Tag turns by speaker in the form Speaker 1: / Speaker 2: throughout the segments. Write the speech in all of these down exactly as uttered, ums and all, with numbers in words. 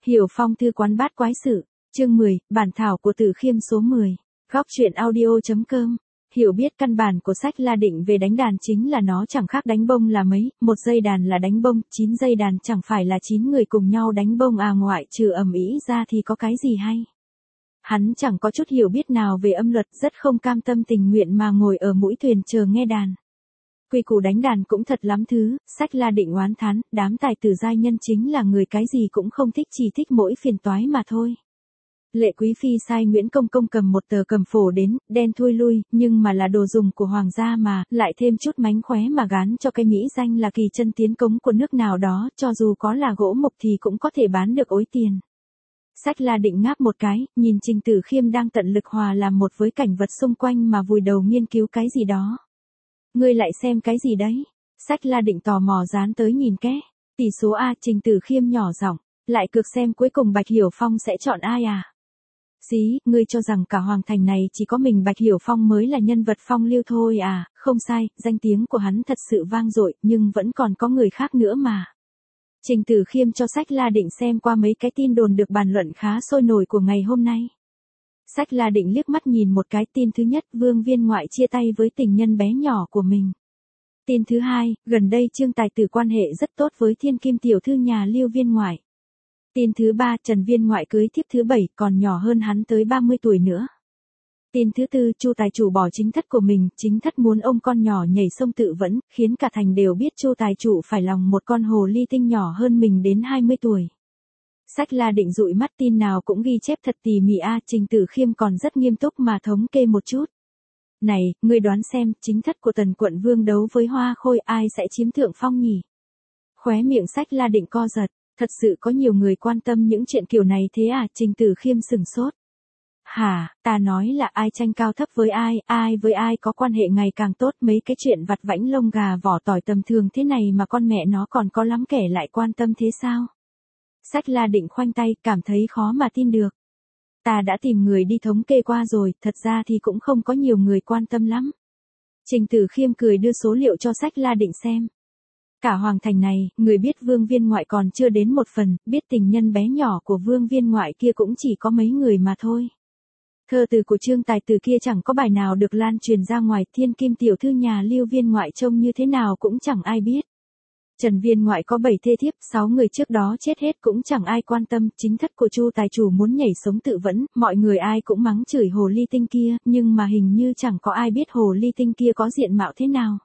Speaker 1: Hiểu Phong thư quán bát quái sự, chương mười, bản thảo của Từ Khiêm số mười. Góc truyện audio.com. Hiểu biết căn bản của sách La Định về đánh đàn chính là nó chẳng khác đánh bông là mấy, một dây đàn là đánh bông, chín dây đàn chẳng phải là chín người cùng nhau đánh bông à, ngoại trừ ầm ĩ ra thì có cái gì hay. Hắn chẳng có chút hiểu biết nào về âm luật, rất không cam tâm tình nguyện mà ngồi ở mũi thuyền chờ nghe đàn. Quy củ đánh đàn cũng thật lắm thứ, sách La Định oán thán, đám tài tử giai nhân chính là người cái gì cũng không thích, chỉ thích mỗi phiền toái mà thôi. Lệ Quý Phi sai Nguyễn Công Công cầm một tờ cầm phổ đến, đen thui lui, nhưng mà là đồ dùng của hoàng gia mà, lại thêm chút mánh khóe mà gán cho cái mỹ danh là kỳ chân tiến cống của nước nào đó, cho dù có là gỗ mục thì cũng có thể bán được ối tiền. Sách La Định ngáp một cái, nhìn Trình Tử Khiêm đang tận lực hòa làm một với cảnh vật xung quanh mà vùi đầu nghiên cứu cái gì đó. Ngươi lại xem cái gì đấy? Sách La Định tò mò dán tới nhìn ké. Tỷ số A, Trình Tử Khiêm nhỏ giọng, lại cược xem cuối cùng Bạch Hiểu Phong sẽ chọn ai à? Xí, ngươi cho rằng cả hoàng thành này chỉ có mình Bạch Hiểu Phong mới là nhân vật phong lưu thôi à? Không sai, danh tiếng của hắn thật sự vang dội, nhưng vẫn còn có người khác nữa mà. Trình Tử Khiêm cho sách La Định xem qua mấy cái tin đồn được bàn luận khá sôi nổi của ngày hôm nay. Sách La Định liếc mắt nhìn một cái, tin thứ nhất, Vương Viên Ngoại chia tay với tình nhân bé nhỏ của mình. Tin thứ hai, gần đây Trương Tài Tử quan hệ rất tốt với thiên kim tiểu thư nhà Lưu Viên Ngoại. Tin thứ ba, Trần Viên Ngoại cưới thiếp thứ bảy, còn nhỏ hơn hắn tới ba mươi tuổi nữa. Tin thứ tư, Chu Tài Chủ bỏ chính thất của mình, chính thất muốn ông con nhỏ nhảy sông tự vẫn, khiến cả thành đều biết Chu Tài Chủ phải lòng một con hồ ly tinh nhỏ hơn mình đến hai mươi tuổi. Sách La Định dụi mắt, tin nào cũng ghi chép thật tỉ mỉ a, Trình Tử Khiêm còn rất nghiêm túc mà thống kê một chút. Này, ngươi đoán xem, chính thất của Tần Quận Vương đấu với Hoa Khôi, ai sẽ chiếm thượng phong nhỉ? Khóe miệng Sách La Định co giật, thật sự có nhiều người quan tâm những chuyện kiểu này thế à? Trình Tử Khiêm sừng sốt. Hả, ta nói là ai tranh cao thấp với ai, ai với ai có quan hệ ngày càng tốt, mấy cái chuyện vặt vãnh lông gà vỏ tỏi tầm thường thế này mà con mẹ nó còn có lắm kẻ lại quan tâm thế sao? Sách La Định khoanh tay, cảm thấy khó mà tin được. Ta đã tìm người đi thống kê qua rồi, thật ra thì cũng không có nhiều người quan tâm lắm. Trình Tử Khiêm cười đưa số liệu cho Sách La Định xem. Cả hoàng thành này, người biết Vương Viên Ngoại còn chưa đến một phần, biết tình nhân bé nhỏ của Vương Viên Ngoại kia cũng chỉ có mấy người mà thôi. Thơ từ của Trương Tài Tử kia chẳng có bài nào được lan truyền ra ngoài, thiên kim tiểu thư nhà Lưu Viên Ngoại trông như thế nào cũng chẳng ai biết. Trần Viên Ngoại có bảy thê thiếp, sáu người trước đó chết hết cũng chẳng ai quan tâm, chính thất của Chu Tài Chủ muốn nhảy sống tự vẫn, mọi người ai cũng mắng chửi hồ ly tinh kia, nhưng mà hình như chẳng có ai biết hồ ly tinh kia có diện mạo thế nào.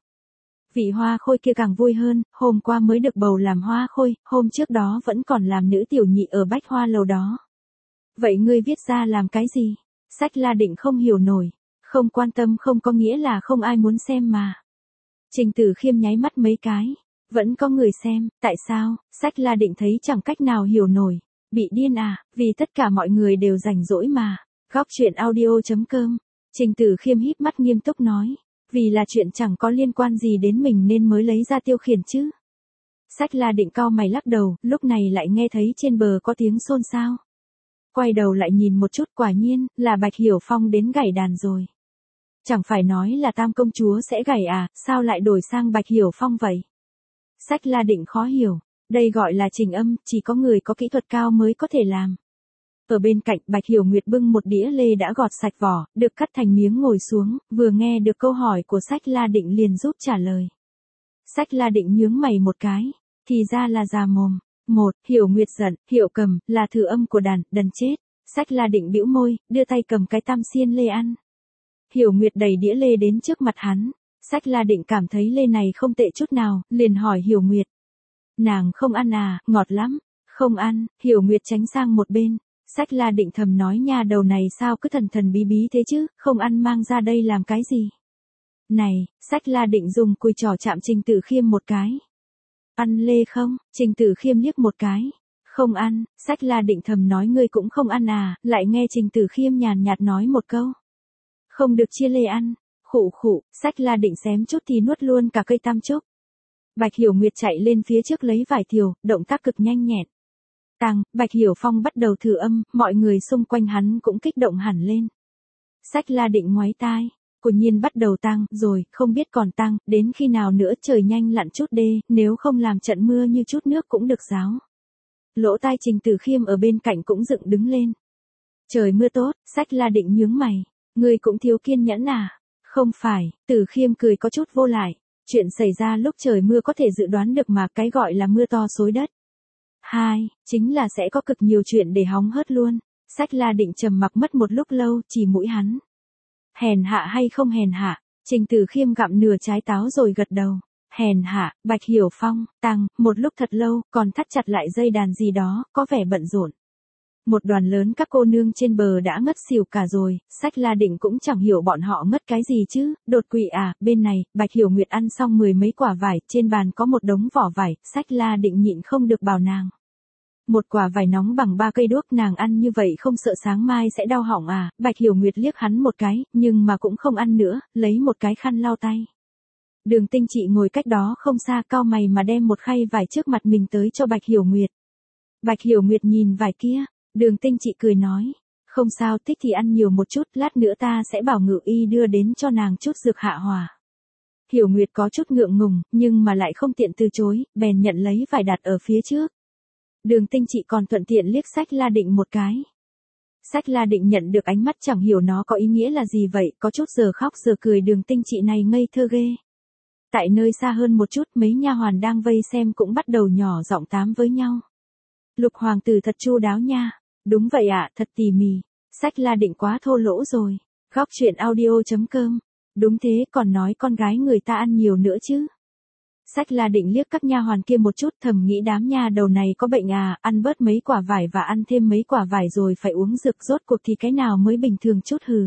Speaker 1: Vị Hoa Khôi kia càng vui hơn, hôm qua mới được bầu làm Hoa Khôi, hôm trước đó vẫn còn làm nữ tiểu nhị ở Bách Hoa Lầu đó. Vậy ngươi viết ra làm cái gì? Sách La Định không hiểu nổi, không quan tâm không có nghĩa là không ai muốn xem mà. Trình Tử Khiêm nháy mắt mấy cái. Vẫn có người xem, tại sao? Sách La Định thấy chẳng cách nào hiểu nổi. Bị điên à, vì tất cả mọi người đều rảnh rỗi mà. Góc truyện audio.com. Trình Tử Khiêm híp mắt nghiêm túc nói. Vì là chuyện chẳng có liên quan gì đến mình nên mới lấy ra tiêu khiển chứ. Sách La Định cau mày lắc đầu, lúc này lại nghe thấy trên bờ có tiếng xôn xao. Quay đầu lại nhìn một chút, quả nhiên, là Bạch Hiểu Phong đến gảy đàn rồi. Chẳng phải nói là Tam Công Chúa sẽ gảy à, sao lại đổi sang Bạch Hiểu Phong vậy? Sách La Định khó hiểu, đây gọi là trình âm, chỉ có người có kỹ thuật cao mới có thể làm. Ở bên cạnh, Bạch Hiểu Nguyệt bưng một đĩa lê đã gọt sạch vỏ, được cắt thành miếng ngồi xuống, vừa nghe được câu hỏi của Sách La Định liền giúp trả lời. Sách La Định nhướng mày một cái, thì ra là già mồm. Một, Hiểu Nguyệt giận, Hiểu cầm, là thử âm của đàn, đần chết. Sách La Định bĩu môi, đưa tay cầm cái tam xiên lê ăn. Hiểu Nguyệt đẩy đĩa lê đến trước mặt hắn. Sách La Định cảm thấy lê này không tệ chút nào, liền hỏi Hiểu Nguyệt. Nàng không ăn à, ngọt lắm. Không ăn, Hiểu Nguyệt tránh sang một bên. Sách La Định thầm nói nha, đầu này sao cứ thần thần bí bí thế chứ, không ăn mang ra đây làm cái gì. Này, Sách La Định dùng cùi trỏ chạm Trình Tử Khiêm một cái. Ăn lê không? Trình Tử Khiêm liếc một cái. Không ăn, Sách La Định thầm nói ngươi cũng không ăn à, lại nghe Trình Tử Khiêm nhàn nhạt nói một câu. Không được chia lê ăn. Khụ khụ, Sách La Định xém chút thì nuốt luôn cả cây tam trúc. Bạch Hiểu Nguyệt chạy lên phía trước lấy vải thiều, động tác cực nhanh nhẹn. Tăng, Bạch Hiểu Phong bắt đầu thử âm, mọi người xung quanh hắn cũng kích động hẳn lên. Sách La Định ngoái tai, quả nhiên bắt đầu tăng, rồi, không biết còn tăng, đến khi nào nữa trời nhanh lặn chút đê, nếu không làm trận mưa như chút nước cũng được ráo. lỗ tai Trình Tử Khiêm ở bên cạnh cũng dựng đứng lên. Trời mưa tốt, Sách La Định nhướng mày. Ngươi cũng thiếu kiên nhẫn à? Không phải, Tử Khiêm cười có chút vô lại. Chuyện xảy ra lúc trời mưa có thể dự đoán được mà, cái gọi là mưa to xối đất. Hai, chính là sẽ có cực nhiều chuyện để hóng hớt luôn. Sách La Định trầm mặc mất một lúc lâu, chỉ mũi hắn. Hèn hạ hay không hèn hạ? Trình Tử Khiêm gặm nửa trái táo rồi gật đầu. Hèn hạ, Bạch Hiểu Phong, tăng, một lúc thật lâu, còn thắt chặt lại dây đàn gì đó, có vẻ bận rộn. Một đoàn lớn các cô nương trên bờ đã ngất xỉu cả rồi, Sách La Định cũng chẳng hiểu bọn họ ngất cái gì chứ, đột quỵ à, bên này, Bạch Hiểu Nguyệt ăn xong mười mấy quả vải, trên bàn có một đống vỏ vải, Sách La Định nhịn không được bảo nàng. Một quả vải nóng bằng ba cây đuốc, nàng ăn như vậy không sợ sáng mai sẽ đau họng à? Bạch Hiểu Nguyệt liếc hắn một cái, nhưng mà cũng không ăn nữa, lấy một cái khăn lau tay. Đường Tinh Trị ngồi cách đó không xa, cau mày mà đem một khay vải trước mặt mình tới cho Bạch Hiểu Nguyệt. Bạch Hiểu Nguyệt nhìn vải kia, Đường Tinh Trị cười nói, không sao, thích thì ăn nhiều một chút, lát nữa ta sẽ bảo Ngự Y đưa đến cho nàng chút dược hạ hỏa. Hiểu Nguyệt có chút ngượng ngùng, nhưng mà lại không tiện từ chối, bèn nhận lấy vải đặt ở phía trước. Đường Tinh Trị còn thuận tiện liếc Sách La Định một cái. Sách La Định nhận được ánh mắt chẳng hiểu nó có ý nghĩa là gì vậy, có chút giờ khóc giờ cười, Đường Tinh Trị này ngây thơ ghê. Tại nơi xa hơn một chút, mấy nha hoàn đang vây xem cũng bắt đầu nhỏ giọng tám với nhau. Lục hoàng tử thật chu đáo nha. Đúng vậy ạ, à, thật tỉ mỉ. Sách La Định quá thô lỗ rồi. Góc truyện audio chấm com. Đúng thế, còn nói con gái người ta ăn nhiều nữa chứ. Sách La Định liếc các nha hoàn kia một chút, thầm nghĩ đám nha đầu này có bệnh à, ăn bớt mấy quả vải và ăn thêm mấy quả vải rồi phải uống dược, rốt cuộc thì cái nào mới bình thường chút hừ.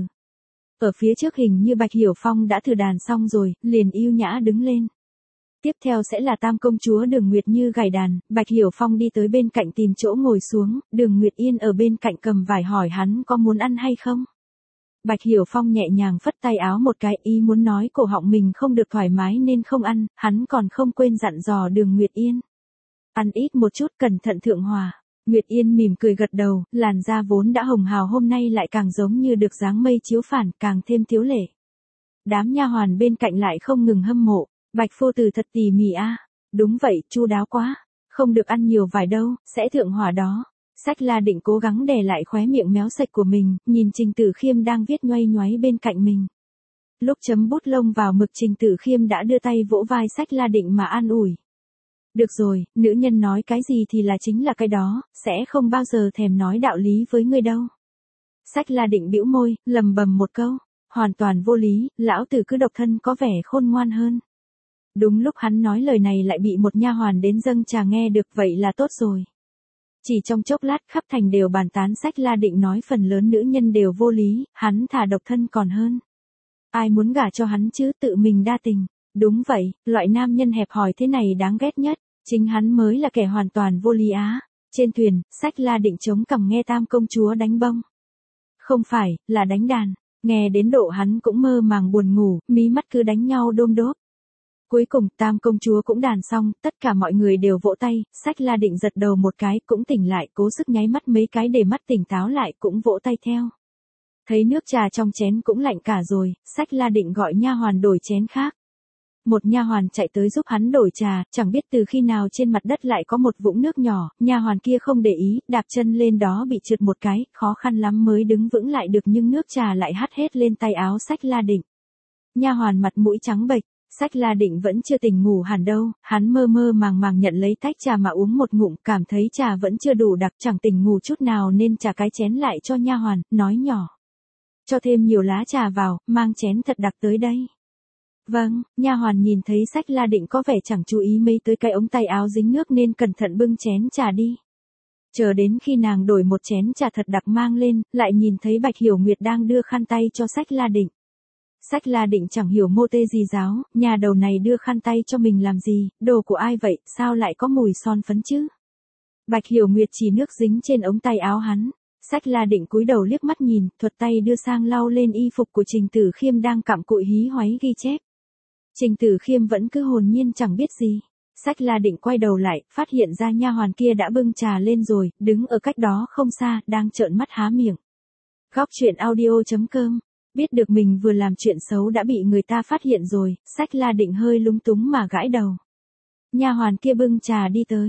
Speaker 1: Ở phía trước hình như Bạch Hiểu Phong đã thử đàn xong rồi, liền yêu nhã đứng lên. Tiếp theo sẽ là Tam công chúa Đường Nguyệt Như gảy đàn, Bạch Hiểu Phong đi tới bên cạnh tìm chỗ ngồi xuống, Đường Nguyệt Yên ở bên cạnh cầm vải hỏi hắn có muốn ăn hay không. Bạch Hiểu Phong nhẹ nhàng phất tay áo một cái, ý muốn nói cổ họng mình không được thoải mái nên không ăn, hắn còn không quên dặn dò Đường Nguyệt Yên. Ăn ít một chút, cẩn thận thượng hòa. Nguyệt Yên mỉm cười gật đầu, làn da vốn đã hồng hào hôm nay lại càng giống như được dáng mây chiếu phản, càng thêm tiếu lệ. Đám nha hoàn bên cạnh lại không ngừng hâm mộ. Bạch phu tử thật tỉ mỉ a. À. Đúng vậy, chu đáo quá. Không được ăn nhiều vải đâu, sẽ thượng hỏa đó. Sách La Định cố gắng đè lại khóe miệng méo sạch của mình, nhìn Trình Tử Khiêm đang viết nhoay nhoáy bên cạnh mình. Lúc chấm bút lông vào mực, Trình Tử Khiêm đã đưa tay vỗ vai Sách La Định mà an ủi. Được rồi, nữ nhân nói cái gì thì là chính là cái đó, sẽ không bao giờ thèm nói đạo lý với ngươi đâu. Sách La Định bĩu môi, lầm bầm một câu. Hoàn toàn vô lý, lão tử cứ độc thân có vẻ khôn ngoan hơn. Đúng lúc hắn nói lời này lại bị một nha hoàn đến dâng trà nghe được, vậy là tốt rồi. Chỉ trong chốc lát khắp thành đều bàn tán Sách La Định nói phần lớn nữ nhân đều vô lý, hắn thà độc thân còn hơn. Ai muốn gả cho hắn chứ, tự mình đa tình. Đúng vậy, loại nam nhân hẹp hòi thế này đáng ghét nhất, chính hắn mới là kẻ hoàn toàn vô lý á. Trên thuyền, Sách La Định chống cằm nghe Tam công chúa đánh bông. Không phải, là đánh đàn. Nghe đến độ hắn cũng mơ màng buồn ngủ, mí mắt cứ đánh nhau đôm đốp. Cuối cùng, Tam công chúa cũng đàn xong, tất cả mọi người đều vỗ tay, Sách La Định giật đầu một cái, cũng tỉnh lại, cố sức nháy mắt mấy cái để mắt tỉnh táo lại, cũng vỗ tay theo. Thấy nước trà trong chén cũng lạnh cả rồi, Sách La Định gọi nha hoàn đổi chén khác. Một nha hoàn chạy tới giúp hắn đổi trà, chẳng biết từ khi nào trên mặt đất lại có một vũng nước nhỏ, nha hoàn kia không để ý, đạp chân lên đó bị trượt một cái, khó khăn lắm mới đứng vững lại được, nhưng nước trà lại hắt hết lên tay áo Sách La Định. Nha hoàn mặt mũi trắng bệch. Sách La Định vẫn chưa tỉnh ngủ hẳn đâu, hắn mơ mơ màng màng nhận lấy tách trà mà uống một ngụm, cảm thấy trà vẫn chưa đủ đặc, chẳng tỉnh ngủ chút nào nên trả cái chén lại cho nha hoàn, nói nhỏ. Cho thêm nhiều lá trà vào, mang chén thật đặc tới đây. Vâng, nha hoàn nhìn thấy Sách La Định có vẻ chẳng chú ý mấy tới cái ống tay áo dính nước nên cẩn thận bưng chén trà đi. Chờ đến khi nàng đổi một chén trà thật đặc mang lên, lại nhìn thấy Bạch Hiểu Nguyệt đang đưa khăn tay cho Sách La Định. Sách La Định chẳng hiểu mô tê gì giáo, nhà đầu này đưa khăn tay cho mình làm gì, đồ của ai vậy, sao lại có mùi son phấn chứ? Bạch Hiểu Nguyệt chỉ nước dính trên ống tay áo hắn. Sách La Định cúi đầu liếc mắt nhìn, thuật tay đưa sang lau lên y phục của Trình Tử Khiêm đang cặm cụi hí hoáy ghi chép. Trình Tử Khiêm vẫn cứ hồn nhiên chẳng biết gì. Sách La Định quay đầu lại, phát hiện ra nha hoàn kia đã bưng trà lên rồi, đứng ở cách đó không xa, đang trợn mắt há miệng. Góc truyện audio chấm com. Biết được mình vừa làm chuyện xấu đã bị người ta phát hiện rồi, Sách La Định hơi lúng túng mà gãi đầu. Nha hoàn kia bưng trà đi tới.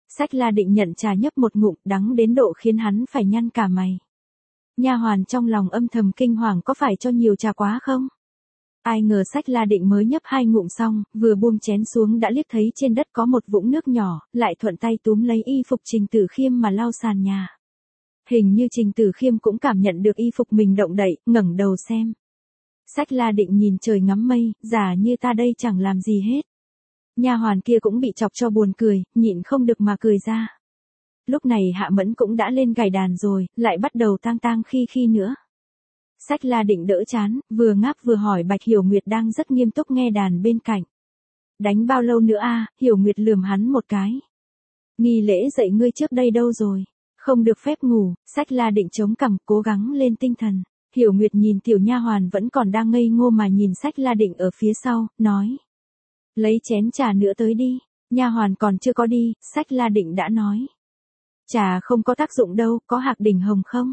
Speaker 1: Sách La Định nhận trà nhấp một ngụm, đắng đến độ khiến hắn phải nhăn cả mày. Nha hoàn trong lòng âm thầm kinh hoàng, có phải cho nhiều trà quá không? Ai ngờ Sách La Định mới nhấp hai ngụm xong, vừa buông chén xuống đã liếc thấy trên đất có một vũng nước nhỏ, lại thuận tay túm lấy y phục Trình Tử Khiêm mà lau sàn nhà. Hình như Trình Tử Khiêm cũng cảm nhận được y phục mình động đậy, ngẩng đầu xem. Sách La Định nhìn trời ngắm mây, giả như ta đây chẳng làm gì hết. Nha hoàn kia cũng bị chọc cho buồn cười, nhịn không được mà cười ra. Lúc này Hạ Mẫn cũng đã lên gảy đàn rồi, lại bắt đầu tang tang khi khi nữa. Sách La Định đỡ chán, vừa ngáp vừa hỏi Bạch Hiểu Nguyệt đang rất nghiêm túc nghe đàn bên cạnh. Đánh bao lâu nữa a? Hiểu Nguyệt lườm hắn một cái. Nghi lễ dạy ngươi trước đây đâu rồi? Không được phép ngủ. Sách La Định chống cằm, cố gắng lên tinh thần. Hiểu Nguyệt nhìn tiểu nha hoàn vẫn còn đang ngây ngô mà nhìn Sách La Định ở phía sau, nói. Lấy chén trà nữa tới đi. Nha hoàn còn chưa có đi, Sách La Định đã nói. Trà không có tác dụng đâu, có hạc đỉnh hồng không?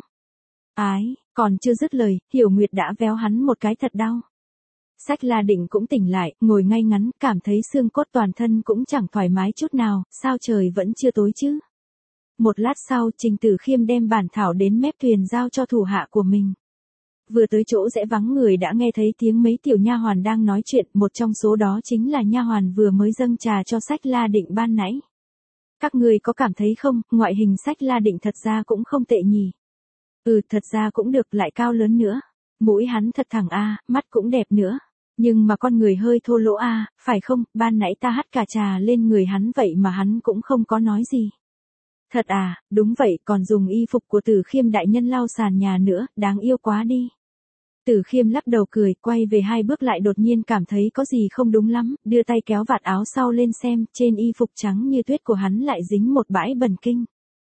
Speaker 1: Ái, còn chưa dứt lời, Hiểu Nguyệt đã véo hắn một cái thật đau. Sách La Định cũng tỉnh lại, ngồi ngay ngắn, cảm thấy xương cốt toàn thân cũng chẳng thoải mái chút nào, sao trời vẫn chưa tối chứ? Một lát sau, Trình Tử Khiêm đem bản thảo đến mép thuyền giao cho thủ hạ của mình. Vừa tới chỗ rẽ vắng người đã nghe thấy tiếng mấy tiểu nha hoàn đang nói chuyện, một trong số đó chính là nha hoàn vừa mới dâng trà cho Sách La Định ban nãy. Các người có cảm thấy không, ngoại hình Sách La Định thật ra cũng không tệ nhỉ. Ừ, thật ra cũng được, lại cao lớn nữa. Mũi hắn thật thẳng a, mắt cũng đẹp nữa. Nhưng mà con người hơi thô lỗ a, phải không, ban nãy ta hắt cả trà lên người hắn vậy mà hắn cũng không có nói gì. Thật à, đúng vậy, còn dùng y phục của Tử Khiêm đại nhân lau sàn nhà nữa, đáng yêu quá đi. Tử Khiêm lắc đầu cười, quay về hai bước lại đột nhiên cảm thấy có gì không đúng lắm, đưa tay kéo vạt áo sau lên xem, trên y phục trắng như tuyết của hắn lại dính một bãi bẩn kinh.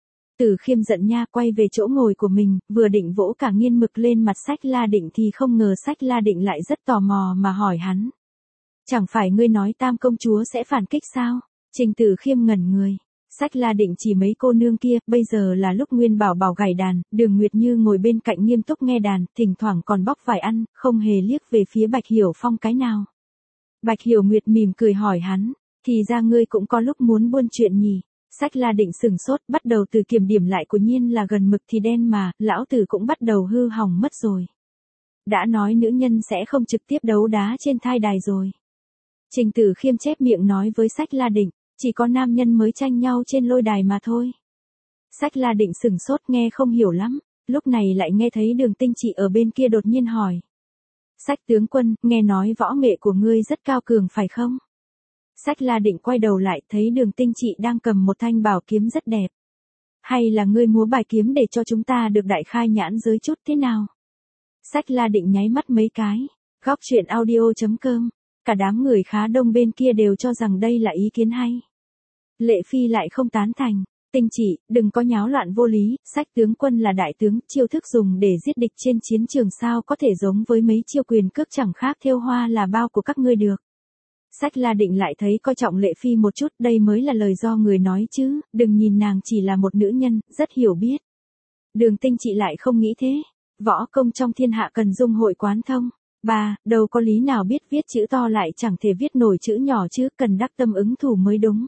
Speaker 1: Tử Khiêm giận nha, quay về chỗ ngồi của mình, vừa định vỗ cả nghiên mực lên mặt Sách La Định thì không ngờ Sách La Định lại rất tò mò mà hỏi hắn. Chẳng phải ngươi nói Tam công chúa sẽ phản kích sao? Trình Tử Khiêm ngẩn người. Sách La Định chỉ mấy cô nương kia, bây giờ là lúc Nguyên Bảo Bảo gảy đàn, Đường Nguyệt Như ngồi bên cạnh nghiêm túc nghe đàn, thỉnh thoảng còn bóc vải ăn, không hề liếc về phía Bạch Hiểu Phong cái nào. Bạch Hiểu Nguyệt mỉm cười hỏi hắn, thì ra ngươi cũng có lúc muốn buôn chuyện nhỉ? Sách La Định sừng sốt, bắt đầu từ kiểm điểm lại của Nhiên là gần mực thì đen mà, lão tử cũng bắt đầu hư hỏng mất rồi. Đã nói nữ nhân sẽ không trực tiếp đấu đá trên thai đài rồi. Trình Tử Khiêm chép miệng nói với Sách La Định, chỉ có nam nhân mới tranh nhau trên lôi đài mà thôi. Sách La Định sừng sốt nghe không hiểu lắm, lúc này lại nghe thấy Đường Tinh Trị ở bên kia đột nhiên hỏi. Sách tướng quân, nghe nói võ nghệ của ngươi rất cao cường phải không? Sách La Định quay đầu lại thấy Đường Tinh Trị đang cầm một thanh bảo kiếm rất đẹp. Hay là ngươi múa bài kiếm để cho chúng ta được đại khai nhãn giới chút thế nào? Sách La Định nháy mắt mấy cái. Góc truyện audio chấm com. Cả đám người khá đông bên kia đều cho rằng đây là ý kiến hay. Lệ Phi lại không tán thành. Tinh Trị, đừng có nháo loạn vô lý, Sách tướng quân là đại tướng, chiêu thức dùng để giết địch trên chiến trường sao có thể giống với mấy chiêu quyền cước chẳng khác thêu hoa là bao của các ngươi được. Sách La Định lại thấy coi trọng Lệ Phi một chút, đây mới là lời do người nói chứ, đừng nhìn nàng chỉ là một nữ nhân, rất hiểu biết. Đường Tinh Trị lại không nghĩ thế. Võ công trong thiên hạ cần dung hội quán thông. Ba, đâu có lý nào biết viết chữ to lại chẳng thể viết nổi chữ nhỏ chứ, cần đắc tâm ứng thủ mới đúng.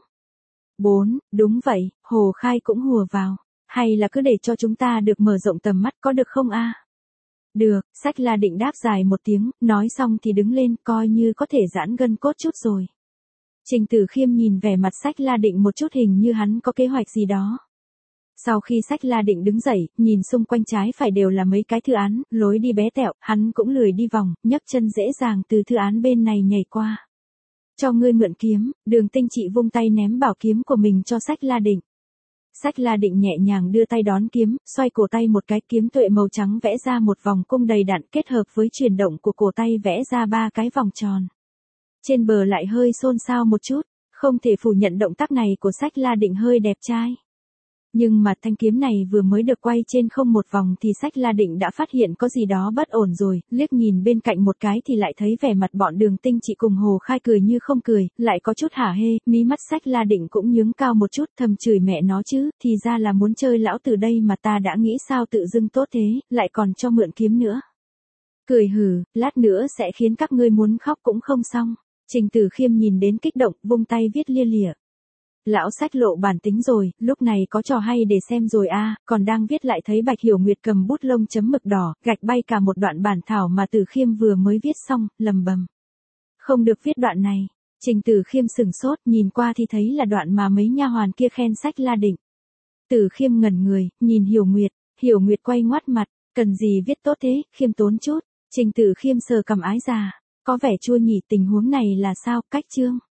Speaker 1: Bốn, đúng vậy, Hồ Khai cũng hùa vào. Hay là cứ để cho chúng ta được mở rộng tầm mắt có được không a? Được, Sách La Định đáp dài một tiếng, nói xong thì đứng lên, coi như có thể giãn gân cốt chút rồi. Trình Tử Khiêm nhìn vẻ mặt Sách La Định một chút, hình như hắn có kế hoạch gì đó. Sau khi Sách La Định đứng dậy, nhìn xung quanh trái phải đều là mấy cái thư án, lối đi bé tẹo, hắn cũng lười đi vòng, nhấc chân dễ dàng từ thư án bên này nhảy qua. Cho ngươi mượn kiếm, Đường Tinh Trị vung tay ném bảo kiếm của mình cho Sách La Định. Sách La Định nhẹ nhàng đưa tay đón kiếm, xoay cổ tay một cái, kiếm tuệ màu trắng vẽ ra một vòng cung đầy đặn, kết hợp với chuyển động của cổ tay vẽ ra ba cái vòng tròn. Trên bờ lại hơi xôn xao một chút, không thể phủ nhận động tác này của Sách La Định hơi đẹp trai. Nhưng mà thanh kiếm này vừa mới được quay trên không một vòng thì Sách La Định đã phát hiện có gì đó bất ổn rồi, liếc nhìn bên cạnh một cái thì lại thấy vẻ mặt bọn Đường Tinh Trị cùng Hồ Khai cười như không cười, lại có chút hả hê, mí mắt Sách La Định cũng nhướng cao một chút, thầm chửi mẹ nó chứ, thì ra là muốn chơi lão từ đây mà ta đã nghĩ sao tự dưng tốt thế, lại còn cho mượn kiếm nữa. Cười hừ, lát nữa sẽ khiến các ngươi muốn khóc cũng không xong. Trình Tử Khiêm nhìn đến kích động, vung tay viết lia lịa. Lão sách lộ bản tính rồi, lúc này có trò hay để xem rồi a, còn đang viết lại thấy Bạch Hiểu Nguyệt cầm bút lông chấm mực đỏ, gạch bay cả một đoạn bản thảo mà Từ Khiêm vừa mới viết xong, lầm bầm. Không được viết đoạn này. Trình Từ Khiêm sừng sốt, nhìn qua thì thấy là đoạn mà mấy nha hoàn kia khen Sách La Định. Từ Khiêm ngẩn người, nhìn Hiểu Nguyệt, Hiểu Nguyệt quay ngoắt mặt, cần gì viết tốt thế, khiêm tốn chút. Trình Từ Khiêm sờ cầm ái già, có vẻ chua nhỉ, tình huống này là sao, cách chương.